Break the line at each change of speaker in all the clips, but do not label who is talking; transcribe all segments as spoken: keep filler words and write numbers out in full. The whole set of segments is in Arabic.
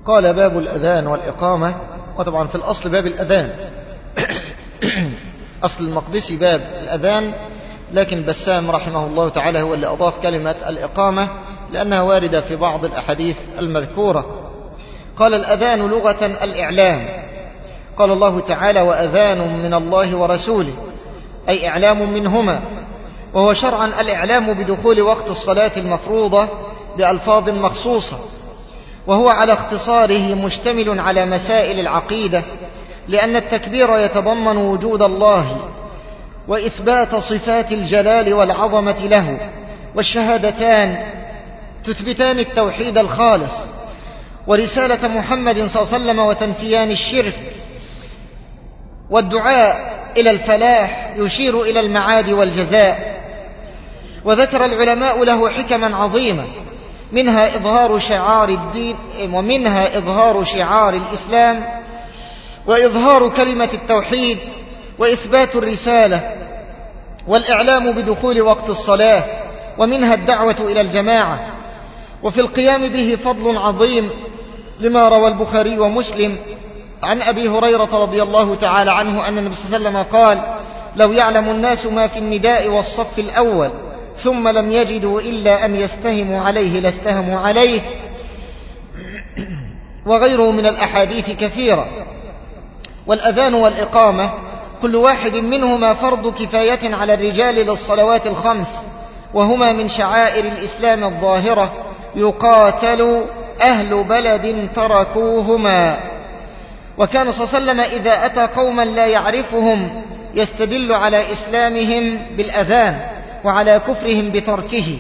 قال باب الأذان والإقامة. وطبعا في الأصل باب الأذان أصل المقدسي باب الأذان، لكن بسام رحمه الله تعالى هو اللي أضاف كلمة الإقامة لأنها واردة في بعض الأحاديث المذكورة. قال الأذان لغة الإعلام. قال الله تعالى وأذان من الله ورسوله، أي إعلام منهما. وهو شرعا الإعلام بدخول وقت الصلاة المفروضة بألفاظ مخصوصة، وهو على اختصاره مشتمل على مسائل العقيدة، لأن التكبير يتضمن وجود الله وإثبات صفات الجلال والعظمة له، والشهادتان تثبتان التوحيد الخالص ورسالة محمد صلى الله عليه وسلم وتنفيان الشرك، والدعاء إلى الفلاح يشير إلى المعاد والجزاء. وذكر العلماء له حكما عظيمة، منها إظهار شعار الدين ومنها إظهار شعار الإسلام، وإظهار كلمة التوحيد، وإثبات الرسالة، والإعلام بدخول وقت الصلاة، ومنها الدعوة إلى الجماعة. وفي القيام به فضل عظيم، لما روى البخاري ومسلم عن أبي هريرة رضي الله تعالى عنه أن النبي صلى الله عليه وسلم قال لو يعلم الناس ما في النداء والصف الأول ثم لم يجدوا إلا أن يستهموا عليه لاستهموا عليه. وغيره من الأحاديث كثيرة. والأذان والإقامة كل واحد منهما فرض كفاية على الرجال للصلوات الخمس، وهما من شعائر الإسلام الظاهرة، يقاتل أهل بلد تركوهما. وكان صلى الله عليه وسلم إذا أتى قوما لا يعرفهم يستدل على إسلامهم بالأذان وعلى كفرهم بتركه،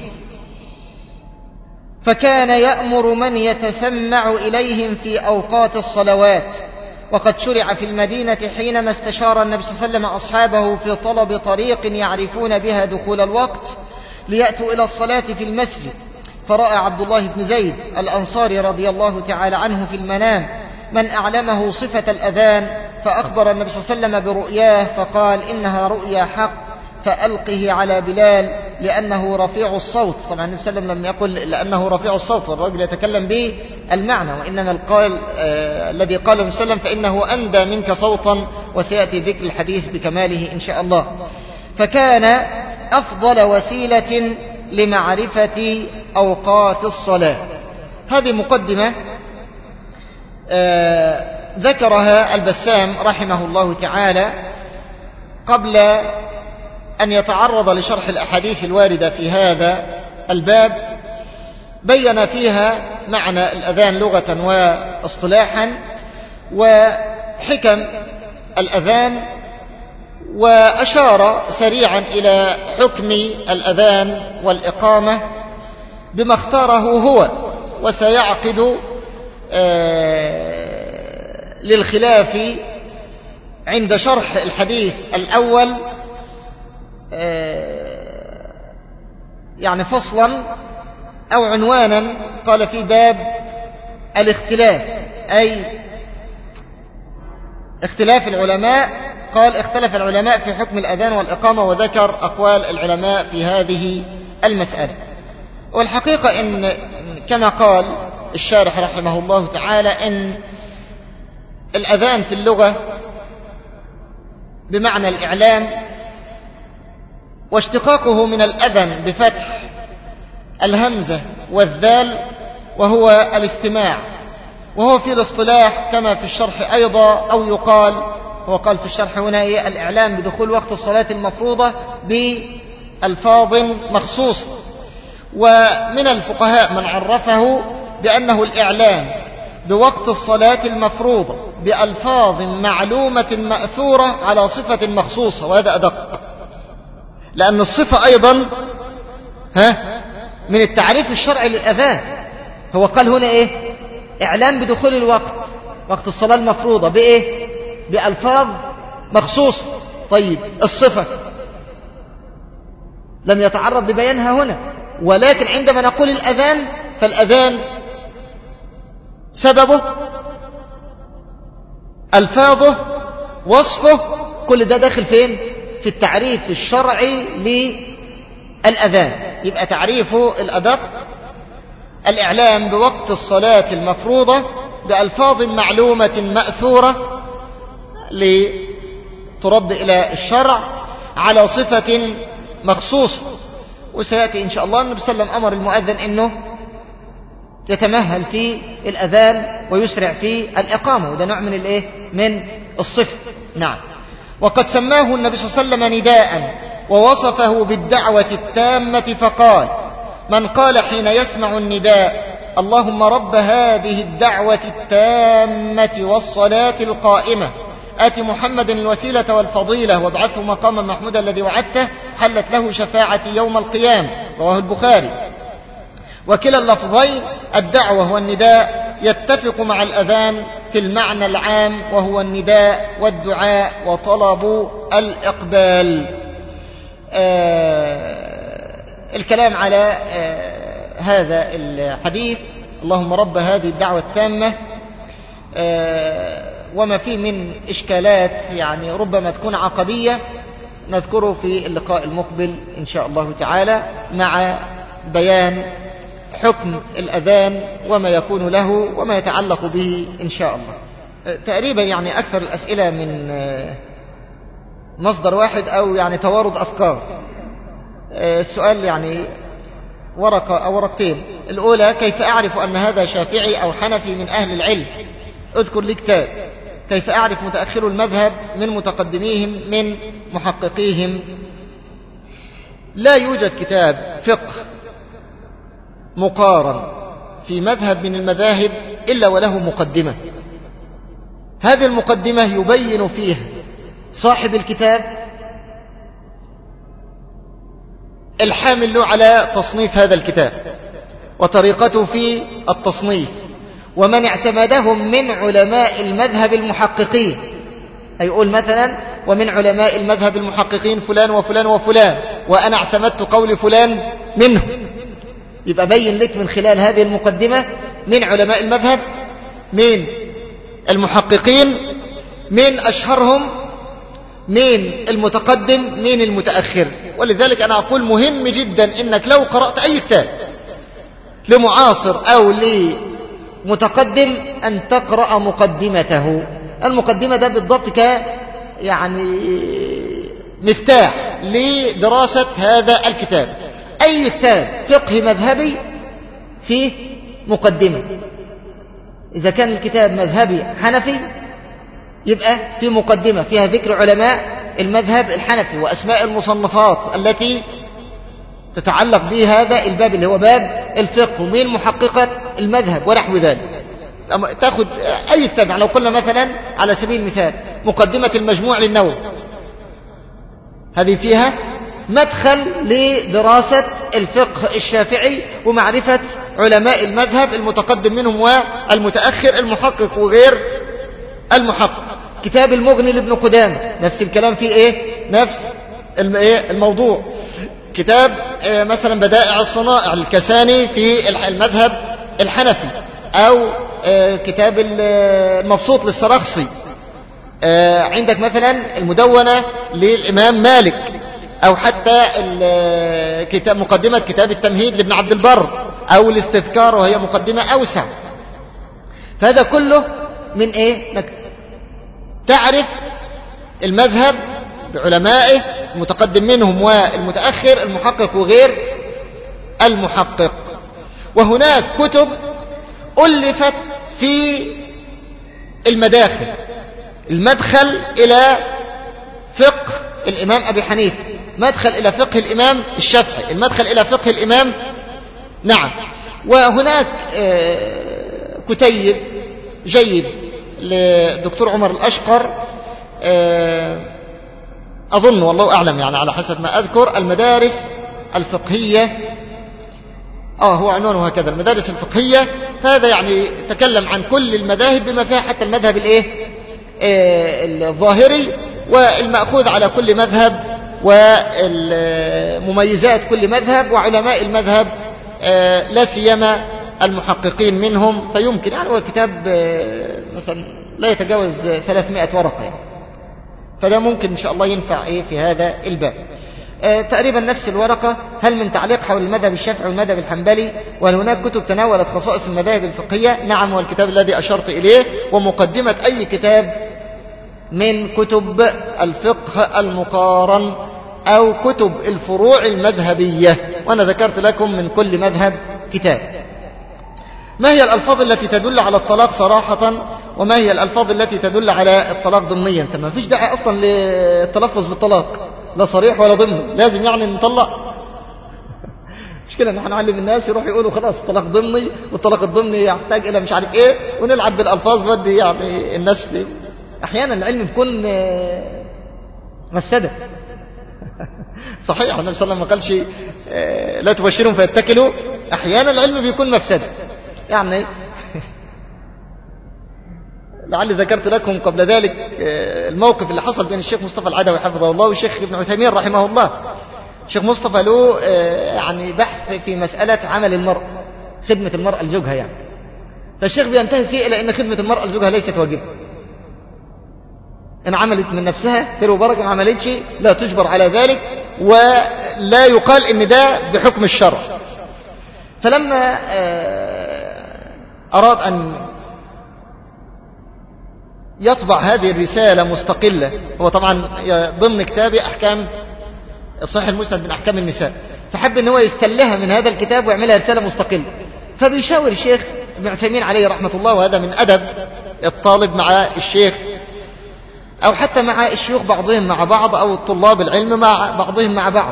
فكان يأمر من يتسمع إليهم في أوقات الصلوات. وقد شرع في المدينة حينما استشار النبي صلى الله عليه وسلم أصحابه في طلب طريق يعرفون بها دخول الوقت ليأتوا إلى الصلاة في المسجد، فرأى عبد الله بن زيد الأنصاري رضي الله تعالى عنه في المنام من أعلمه صفة الأذان، فأخبر النبي صلى الله عليه وسلم برؤياه فقال إنها رؤيا حق فألقه على بلال لأنه رفيع الصوت. طبعا النبي صلى الله عليه وسلم لم يقل لأنه رفيع الصوت، والرجل يتكلم به المعنى، وإنما القال آه الذي قاله النبي صلى الله عليه وسلم فإنه أندى منك صوتا، وسيأتي ذكر الحديث بكماله إن شاء الله. فكان أفضل وسيلة لمعرفة أوقات الصلاة. هذه مقدمة آه ذكرها البسام رحمه الله تعالى قبل أن يتعرض لشرح الأحاديث الواردة في هذا الباب. بين فيها معنى الأذان لغة واصطلاحا وحكم الأذان، وأشار سريعا إلى حكم الأذان والإقامة بما اختاره هو، وسيعقد آه للخلاف عند شرح الحديث الأول يعني فصلا أو عنوانا قال في باب الاختلاف، أي اختلاف العلماء. قال اختلف العلماء في حكم الأذان والإقامة، وذكر أقوال العلماء في هذه المسألة. والحقيقة إن كما قال الشارح رحمه الله تعالى إن الأذان في اللغة بمعنى الإعلام، واشتقاقه من الأذن بفتح الهمزة والذال، وهو الاستماع. وهو في الاصطلاح كما في الشرح أيضا، أو يقال هو قال في الشرح هنا إيه الإعلام بدخول وقت الصلاة المفروضة بألفاظ مخصوصة. ومن الفقهاء من عرفه بأنه الإعلام بوقت الصلاة المفروضة بألفاظ معلومة مأثورة على صفة مخصوصة، وهذا أدق، لأن الصفة أيضا ها من التعريف الشرعي للأذان. هو قال هنا إيه إعلام بدخول الوقت وقت الصلاة المفروضة بإيه بألفاظ مخصوصة. طيب الصفة لم يتعرض ببيانها هنا، ولكن عندما نقول الأذان فالأذان سببه ألفاظه وصفه كل ده داخل فين في التعريف الشرعي للأذان. يبقى تعريفه الأدق الإعلام بوقت الصلاة المفروضة بألفاظ معلومة مأثورة لترد إلى الشرع على صفة مخصوصة. وسيأتي إن شاء الله النبي صلى الله عليه وسلم أمر المؤذن أنه يتمهل في الأذان ويسرع في الإقامة، وده نوع من الإيه؟ من الصفة. نعم. وقد سماه النبي صلى الله عليه وسلم نداء ووصفه بالدعوة التامة فقال: من قال حين يسمع النداء اللهم رب هذه الدعوة التامة والصلاة القائمة آت محمد الوسيلة والفضيلة وابعثه مقاما محمودا الذي وعدته حلت له شفاعتي يوم القيامة. رواه البخاري. وكلا اللفظين الدعوة والنداء يتفق مع الأذان في المعنى العام، وهو النداء والدعاء وطلب الإقبال. آه الكلام على آه هذا الحديث اللهم رب هذه الدعوة التامة آه وما فيه من إشكالات يعني ربما تكون عقدية نذكره في اللقاء المقبل إن شاء الله تعالى، مع بيان حكم الأذان وما يكون له وما يتعلق به إن شاء الله. تقريبا يعني أكثر الأسئلة من مصدر واحد أو يعني توارد أفكار. السؤال يعني ورقة أو ورقتين. الأولى: كيف أعرف أن هذا شافعي أو حنفي من أهل العلم؟ اذكر لي كتاب. كيف أعرف متأخر المذهب من متقدميهم من محققيهم؟ لا يوجد كتاب فقه مقارن في مذهب من المذاهب إلا وله مقدمة. هذه المقدمة يبين فيها صاحب الكتاب الحامل له على تصنيف هذا الكتاب وطريقته في التصنيف، ومن اعتمدهم من علماء المذهب المحققين. هيقول مثلا: ومن علماء المذهب المحققين فلان وفلان وفلان، وأنا اعتمدت قول فلان منه. يبقى بين لك من خلال هذه المقدمة من علماء المذهب، من المحققين، من أشهرهم، من المتقدم، من المتأخر. ولذلك أنا أقول مهم جدا إنك لو قرأت أي كتاب لمعاصر أو لمتقدم أن تقرأ مقدمته. المقدمة ده بالضبط ك يعني مفتاح لدراسة هذا الكتاب. أي كتاب فقه مذهبي فيه مقدمة. إذا كان الكتاب مذهبي حنفي يبقى في مقدمة فيها ذكر علماء المذهب الحنفي وأسماء المصنفات التي تتعلق به هذا الباب اللي هو باب الفقه ومين محققة المذهب ونحو ذلك. تأخذ أي كتاب، لو قلنا مثلا على سبيل المثال مقدمة المجموع للنووي، هذه فيها مدخل لدراسة الفقه الشافعي ومعرفة علماء المذهب المتقدم منهم والمتأخر، المحقق وغير المحقق. كتاب المغني لابن قدامة نفس الكلام فيه ايه؟ نفس الموضوع. كتاب مثلا بدائع الصنائع الكساني في المذهب الحنفي، او كتاب المبسوط للسرخسي. عندك مثلا المدونة للإمام مالك، أو حتى كتاب مقدمة كتاب التمهيد لابن عبد البر، أو الاستذكار وهي مقدمة أوسع. فهذا كله من إيه؟ انك تعرف المذهب بعلمائه المتقدم منهم والمتأخر، المحقق وغير المحقق. وهناك كتب ألفت في المداخل، المدخل إلى فقه الإمام أبي حنيفة، مدخل إلى فقه الإمام الشافعي، المدخل إلى فقه الإمام نعم. وهناك كتيب جيد للدكتور عمر الأشقر، أظن والله أعلم يعني على حسب ما أذكر، المدارس الفقهية، آه هو عنوانه هكذا، المدارس الفقهية. هذا يعني تكلم عن كل المذاهب بما فيها حتى المذهب الإيه الظاهري، والمأخوذ على كل مذهب ومميزات كل مذهب وعلماء المذهب لا سيما المحققين منهم. فيمكن يعني هو كتاب مثلا لا يتجاوز ثلاثمائة ورقة يعني. فده ممكن إن شاء الله ينفع إيه في هذا الباب. آه تقريبا نفس الورقة. هل من تعليق حول المذهب الشافعي والمذهب الحنبلي، وهل هناك كتب تناولت خصائص المذاهب الفقهية؟ نعم، والكتاب الذي أشرت إليه ومقدمة أي كتاب من كتب الفقه المقارن أو كتب الفروع المذهبية، وأنا ذكرت لكم من كل مذهب كتاب. ما هي الألفاظ التي تدل على الطلاق صراحة، وما هي الألفاظ التي تدل على الطلاق ضمنيا؟ ما فيش داعي أصلا للتلفظ بالطلاق، لا صريح ولا ضمني، لازم يعني نطلق. مش كده ان احنا نعلم الناس يروحوا يقولوا خلاص الطلاق ضمني، والطلاق الضمني يحتاج الى مش عارف ايه، ونلعب بالالفاظ بدي يعني الناس في. احيانا العلم بيكون مفسده. صحيح النبي صلى الله عليه وسلم ما قالش لا تبشرهم فيتكلوا، احيانا العلم بيكون مفسده يعني. لعلي ذكرت لكم قبل ذلك الموقف اللي حصل بين الشيخ مصطفى العدوي حفظه الله والشيخ ابن عثيمين رحمه الله. الشيخ مصطفى له يعني بحث في مسألة عمل المرأة، خدمة المرأة لزوجها يعني. فالشيخ بينتهي فيه إلى أن خدمة المرأة لزوجها ليست واجبة، إن عملت من نفسها خير وبركة، ما عملتش لا تجبر على ذلك، ولا يقال إن ده بحكم الشرع. فلما أراد أن يطبع هذه الرسالة مستقلة، هو طبعا ضمن كتابه أحكام الصحيح المسند من أحكام النساء، فحب أن هو يستلها من هذا الكتاب ويعملها رسالة مستقلة. فبيشاور الشيخ ابن عثيمين عليه رحمة الله، وهذا من أدب الطالب مع الشيخ، أو حتى مع الشيوخ بعضهم مع بعض، أو الطلاب العلم مع بعضهم مع بعض.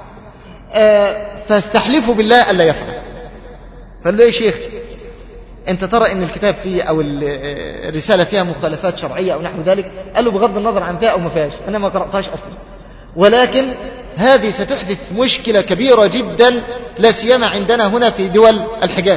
فاستحلفوا بالله ألا يفعل. فقال له يا شيخ أنت ترى أن الكتاب فيه أو الرسالة فيها مخالفات شرعية أو نحو ذلك؟ قال له بغض النظر عن فيها أو ما فيهاش، أنا ما قرأتهاش أصلا، ولكن هذه ستحدث مشكلة كبيرة جدا، لا سيما عندنا هنا في دول الحجاز.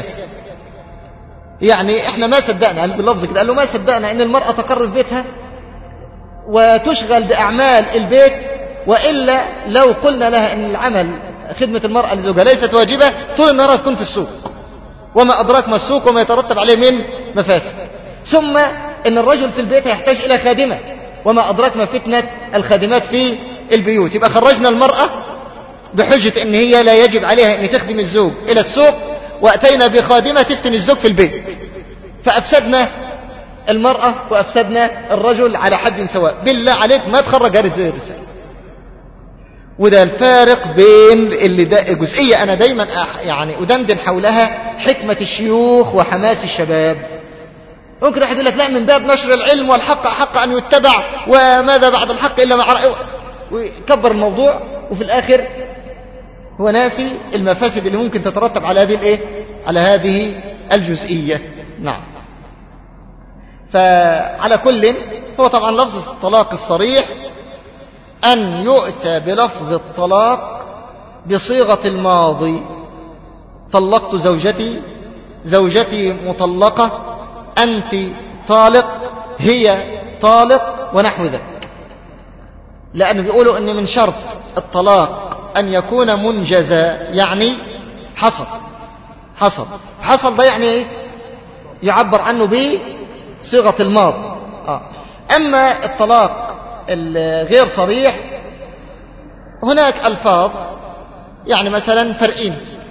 يعني احنا ما صدقنا، قال باللفظ كده، قال له ما صدقنا ان المرأة تقر في بيتها وتشغل بأعمال البيت، وإلا لو قلنا لها ان العمل خدمة المرأة لزوجها ليست واجبة، طول النهار تكون في السوق، وما أدراك ما السوق وما يترتب عليه من مفاسد. ثم ان الرجل في البيت يحتاج إلى خادمة، وما أدراك ما فتنة الخادمات في البيوت. يبقى خرجنا المرأة بحجة ان هي لا يجب عليها ان تخدم الزوج الى السوق، واتينا بخادمة تفتن الزوج في البيت، فافسدنا المرأة وافسدنا الرجل على حد سواء. بالله عليك ما تخرج هذه الرسالة. وده الفارق بين اللي ده جزئية انا دايما يعني ادندن حولها، حكمة الشيوخ وحماس الشباب. ممكن واحد يقول لك لا، من باب نشر العلم والحق حق ان يتبع، وماذا بعد الحق الا مع رأيه، ويكبر الموضوع، وفي الآخر هو ناسي المفاسد اللي ممكن تترتب على هذه الايه، على هذه الجزئية. نعم. فعلى كل، هو طبعا لفظ الطلاق الصريح أن يؤتى بلفظ الطلاق بصيغة الماضي، طلقت زوجتي، زوجتي مطلقة، أنت طالق، هي طالق، ونحو ذلك. لأنه بيقولوا أن من شرط الطلاق أن يكون منجزا، يعني حصل حصل حصل ده يعني إيه؟ يعبر عنه بصيغة الماضي. آه. أما الطلاق الغير صريح هناك ألفاظ، يعني مثلا فرقيني،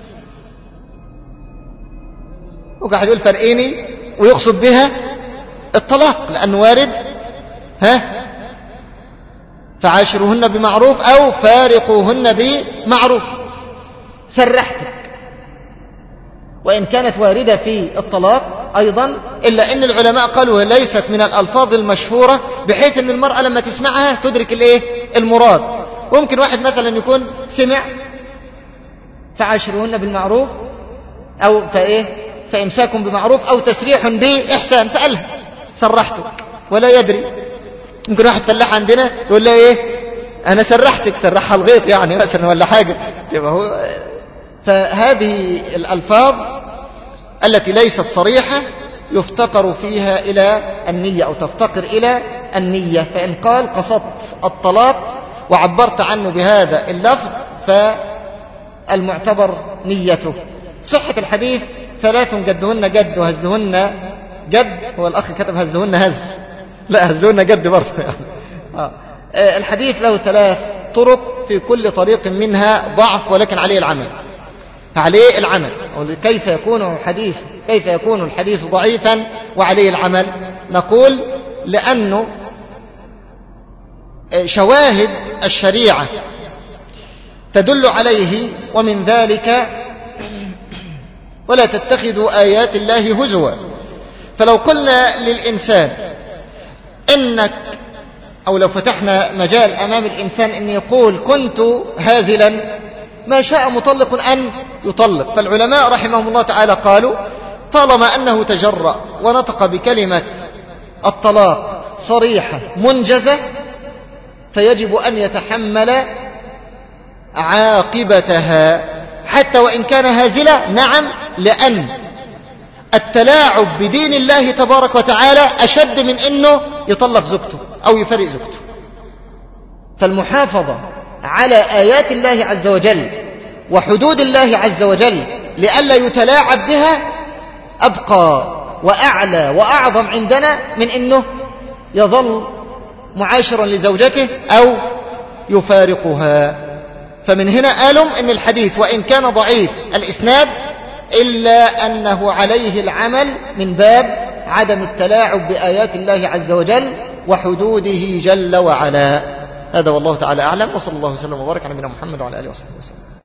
وقاعد يقول فرقيني ويقصد بها الطلاق، لأنه وارد ها فعاشروهن بمعروف أو فارقوهن بمعروف، سرحتك. وإن كانت واردة في الطلاق أيضا، إلا أن العلماء قالوا ليست من الألفاظ المشهورة، بحيث أن المرأة لما تسمعها تدرك الإيه المراد. وممكن واحد مثلا يكون سمع فعاشروهن بالمعروف، أو فإيه فإمساك بمعروف، أو تسريح بإحسان، فقالها سرحتك ولا يدري. ممكن واحد فلاح عندنا يقول له ايه انا سرحتك، سرحها الغيط يعني مثلا ولا حاجة. يبقى هو فهذه الالفاظ التي ليست صريحة يفتقر فيها الى النية، او تفتقر الى النية. فان قال قصدت الطلاق وعبرت عنه بهذا اللفظ فالمعتبر نيته. صحة الحديث ثلاث جدهن جد وهزهن جد، هو الاخ كتب هزهن هز، لا هزلونا جد برضه يعني. آه. الحديث له ثلاث الطرق في كل طريق منها ضعف ولكن عليه العمل، عليه العمل. كيف يكون حديث كيف يكون الحديث ضعيفا وعليه العمل؟ نقول لأنه شواهد الشريعة تدل عليه، ومن ذلك ولا تتخذوا آيات الله هزوا. فلو قلنا للإنسان إنك، أو لو فتحنا مجال أمام الإنسان أن يقول كنت هازلا، ما شاء مطلق أن يطلق. فالعلماء رحمهم الله تعالى قالوا طالما أنه تجرأ ونطق بكلمة الطلاق صريحة منجزة فيجب أن يتحمل عاقبتها حتى وإن كان هازلا. نعم، لأن التلاعب بدين الله تبارك وتعالى أشد من أنه يطلق زوجته أو يفرق زوجته. فالمحافظة على آيات الله عز وجل وحدود الله عز وجل لئلا يتلاعب بها أبقى وأعلى وأعظم عندنا من أنه يظل معاشرا لزوجته أو يفارقها. فمن هنا قالوا أن الحديث وإن كان ضعيف الإسناد إلا أنه عليه العمل من باب عدم التلاعب بآيات الله عز وجل وحدوده جل وعلا. هذا والله تعالى أعلم، وصلى الله وسلم وبارك على نبينا محمد وعلى آله وصحبه وسلم.